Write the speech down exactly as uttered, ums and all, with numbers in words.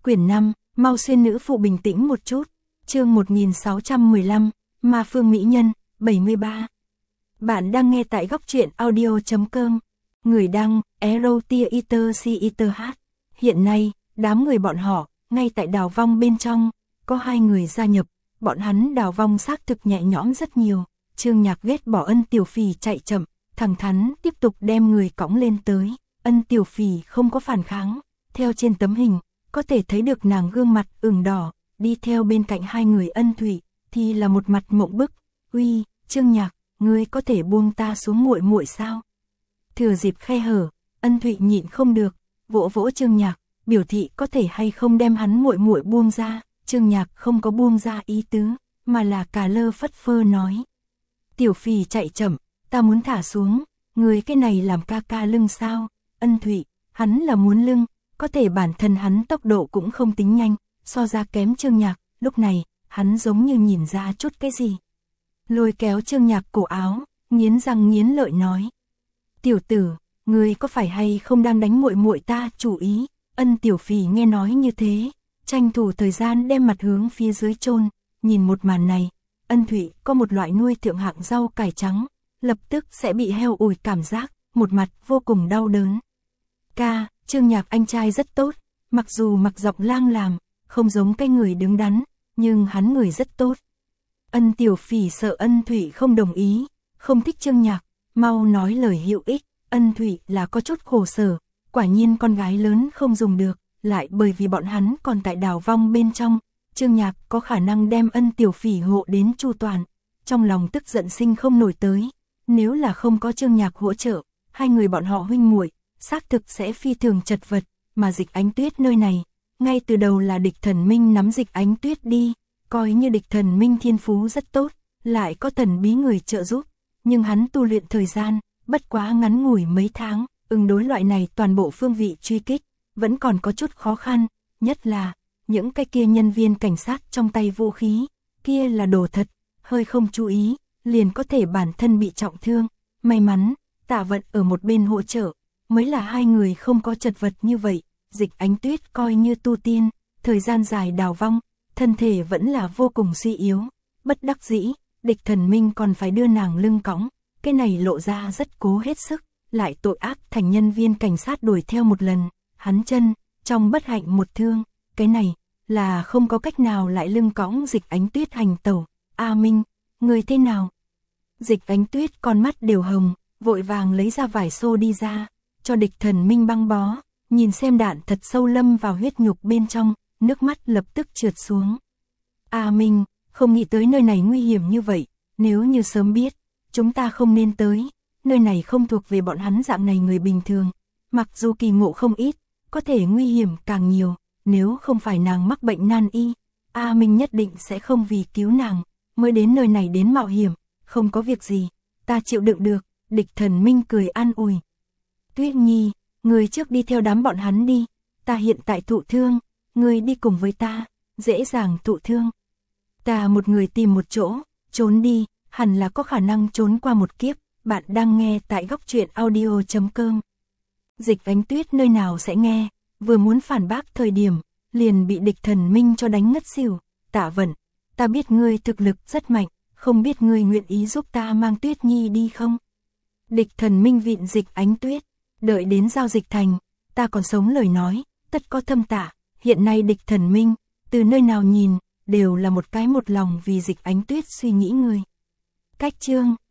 Quyển năm, mau xuyên nữ phụ bình tĩnh một chút. Chương một nghìn sáu trăm mười lăm, Ma Phương Mỹ Nhân, bảy mươi ba. Bạn đang nghe tại góc truyện audio chấm com. Người đăng, Erotia Eater C Eater H. Hiện nay, đám người bọn họ, ngay tại đào vong bên trong, có hai người gia nhập, bọn hắn đào vong xác thực nhẹ nhõm rất nhiều. Trương Nhạc ghét bỏ Ân Tiểu Phỉ chạy chậm, thẳng thắn tiếp tục đem người cõng lên tới. Ân Tiểu Phỉ không có phản kháng, theo trên tấm hình, có thể thấy được nàng gương mặt ửng đỏ, đi theo bên cạnh hai người Ân Thụy, thì là một mặt mộng bức. Uy, Trương Nhạc, ngươi có thể buông ta xuống muội muội sao? Thừa dịp khe hở, Ân Thụy nhịn không được, vỗ vỗ Trương Nhạc, biểu thị có thể hay không đem hắn muội muội buông ra. Trương Nhạc không có buông ra ý tứ, mà là cà lơ phất phơ nói. Tiểu Phỉ chạy chậm, ta muốn thả xuống, người cái này làm ca ca lưng sao? Ân Thụy, hắn là muốn lưng, có thể bản thân hắn tốc độ cũng không tính nhanh, so ra kém Trương Nhạc. Lúc này, hắn giống như nhìn ra chút cái gì. Lôi kéo Trương Nhạc cổ áo, nghiến răng nghiến lợi nói. Tiểu tử, ngươi có phải hay không đang đánh muội muội ta chủ ý? Ân Tiểu Phỉ nghe nói như thế, tranh thủ thời gian đem mặt hướng phía dưới chôn. Nhìn một màn này, Ân Thụy có một loại nuôi thượng hạng rau cải trắng, lập tức sẽ bị heo ủi cảm giác, một mặt vô cùng đau đớn. Ca, Trương Nhạc anh trai rất tốt, mặc dù mặc giọng lang làm, không giống cái người đứng đắn, nhưng hắn người rất tốt. Ân Tiểu Phỉ sợ Ân Thụy không đồng ý, không thích Trương Nhạc, mau nói lời hữu ích. Ân Thụy là có chút khổ sở, quả nhiên con gái lớn không dùng được, lại bởi vì bọn hắn còn tại đào vong bên trong, Trương Nhạc có khả năng đem Ân Tiểu Phỉ hộ đến chu toàn, trong lòng tức giận sinh không nổi tới. Nếu là không có Trương Nhạc hỗ trợ, hai người bọn họ huynh muội xác thực sẽ phi thường chật vật, mà Dịch Ánh Tuyết nơi này, ngay từ đầu là Địch Thần Minh nắm Dịch Ánh Tuyết đi, coi như Địch Thần Minh thiên phú rất tốt, lại có thần bí người trợ giúp, nhưng hắn tu luyện thời gian, bất quá ngắn ngủi mấy tháng, ứng đối loại này toàn bộ phương vị truy kích, vẫn còn có chút khó khăn, nhất là, những cái kia nhân viên cảnh sát trong tay vũ khí, kia là đồ thật, hơi không chú ý, liền có thể bản thân bị trọng thương, may mắn, Tạ Vận ở một bên hỗ trợ, mới là hai người không có chật vật như vậy. Dịch Ánh Tuyết coi như tu tiên, thời gian dài đào vong, thân thể vẫn là vô cùng suy yếu, bất đắc dĩ, Địch Thần Minh còn phải đưa nàng lưng cõng, cái này lộ ra rất cố hết sức, lại tội ác thành nhân viên cảnh sát đuổi theo một lần, hắn chân, trong bất hạnh một thương, cái này, là không có cách nào lại lưng cõng Dịch Ánh Tuyết hành tẩu. A Minh, người thế nào? Dịch Ánh Tuyết con mắt đều hồng, vội vàng lấy ra vải xô đi ra, cho Địch Thần Minh băng bó, nhìn xem đạn thật sâu lâm vào huyết nhục bên trong, nước mắt lập tức trượt xuống. A Minh, không nghĩ tới nơi này nguy hiểm như vậy, nếu như sớm biết, chúng ta không nên tới, nơi này không thuộc về bọn hắn dạng này người bình thường, mặc dù kỳ ngộ không ít, có thể nguy hiểm càng nhiều, nếu không phải nàng mắc bệnh nan y, A Minh nhất định sẽ không vì cứu nàng, mới đến nơi này đến mạo hiểm, không có việc gì, ta chịu đựng được. Địch Thần Minh cười an ủi. Tuyết Nhi, người trước đi theo đám bọn hắn đi, ta hiện tại thụ thương, người đi cùng với ta, dễ dàng thụ thương. Ta một người tìm một chỗ, trốn đi, hẳn là có khả năng trốn qua một kiếp. Bạn đang nghe tại góc truyện audio chấm com. Dịch Ánh Tuyết nơi nào sẽ nghe, vừa muốn phản bác thời điểm, liền bị Địch Thần Minh cho đánh ngất xỉu. Tạ Vận, ta biết ngươi thực lực rất mạnh, không biết ngươi nguyện ý giúp ta mang Tuyết Nhi đi không? Địch Thần Minh vịn Dịch Ánh Tuyết, đợi đến giao dịch thành, ta còn sống lời nói, tất có thâm tạ. Hiện nay Địch Thần Minh, từ nơi nào nhìn, đều là một cái một lòng vì Dịch Ánh Tuyết suy nghĩ người. Cách chương